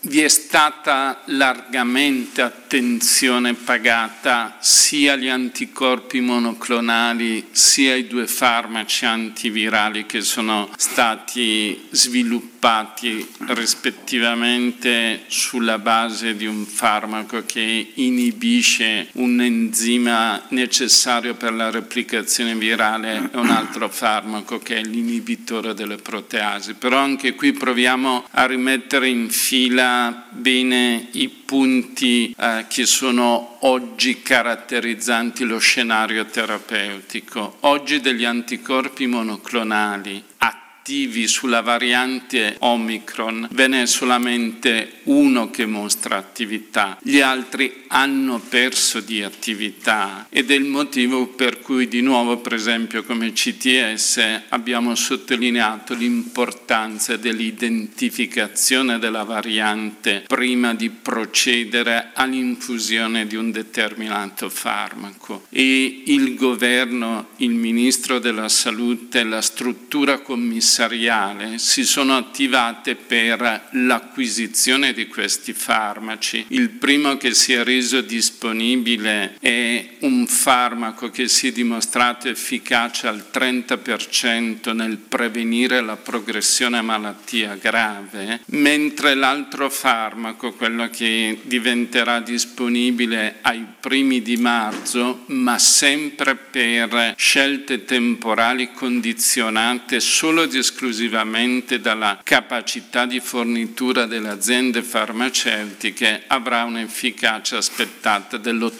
Vi è stata largamente attenzione pagata sia agli anticorpi monoclonali sia ai 2 farmaci antivirali che sono stati sviluppati rispettivamente sulla base di un farmaco che inibisce un enzima necessario per la replicazione virale e un altro farmaco che è l'inibitore delle proteasi. Però anche qui proviamo a rimettere in fila bene i punti che sono oggi caratterizzanti lo scenario terapeutico. Oggi degli anticorpi monoclonali attivi sulla variante Omicron ve n'è solamente uno che mostra attività, gli altri hanno perso di attività ed è il motivo per cui di nuovo, per esempio come CTS, abbiamo sottolineato l'importanza dell'identificazione della variante prima di procedere all'infusione di un determinato farmaco, e il governo, il ministro della salute, la struttura commissariale si sono attivate per l'acquisizione di questi farmaci. Il primo che si è reso disponibile è un farmaco che si è dimostrato efficace al 30% nel prevenire la progressione a malattia grave, mentre l'altro farmaco, quello che diventerà disponibile ai primi di marzo, ma sempre per scelte temporali condizionate solo ed esclusivamente dalla capacità di fornitura delle aziende farmaceutiche, avrà un'efficacia aspettata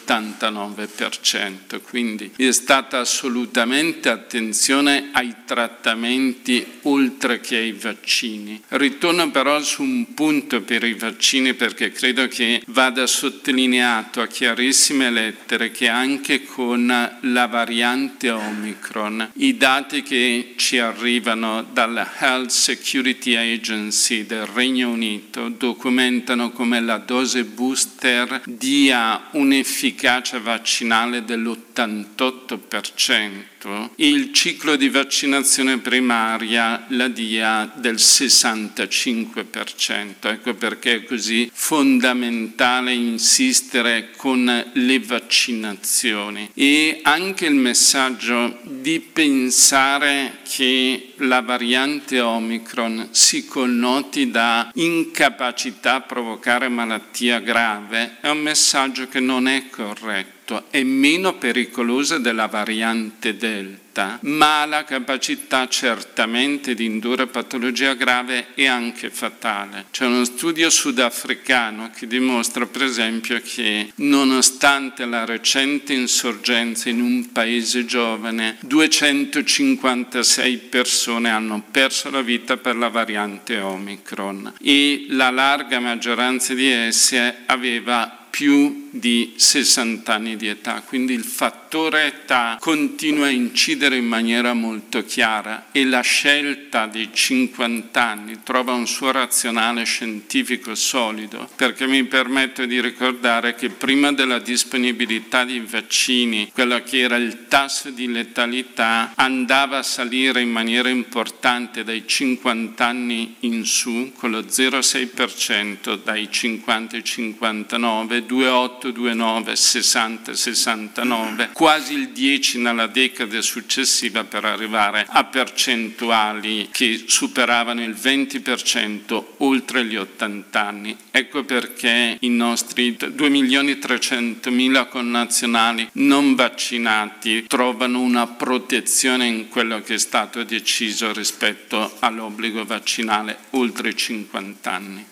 dell'89%. Quindi è stata assolutamente attenzione ai trattamenti oltre che ai vaccini. Ritorno però su un punto per i vaccini, perché credo che vada sottolineato a chiarissime lettere che anche con la variante Omicron i dati che ci arrivano dalla Health Security Agency del Regno Unito documentano come la dose booster dia un'efficacia vaccinale dell'88%, e il ciclo di vaccinazione primaria la dia del 65%. Ecco perché è così fondamentale insistere con le vaccinazioni, e anche il messaggio di pensare che la variante Omicron si connoti da incapacità a provocare malattia grave è un messaggio che non è corretto. È meno pericolosa della variante Delta, ma ha la capacità certamente di indurre patologia grave e anche fatale. C'è uno studio sudafricano che dimostra, per esempio, che nonostante la recente insorgenza in un paese giovane, 256 persone hanno perso la vita per la variante Omicron, e la larga maggioranza di esse aveva più di 60 anni di età, quindi il fattore età continua a incidere in maniera molto chiara, e la scelta dei 50 anni trova un suo razionale scientifico solido, perché mi permetto di ricordare che prima della disponibilità di vaccini, quello che era il tasso di letalità andava a salire in maniera importante dai 50 anni in su, con lo 0,6% dai 50 ai 59, 2,8, 2,9, 60, 69, quasi il 10 nella decade successiva, per arrivare a percentuali che superavano il 20% oltre gli 80 anni. Ecco perché i nostri 2.300.000 connazionali non vaccinati trovano una protezione in quello che è stato deciso rispetto all'obbligo vaccinale oltre i 50 anni.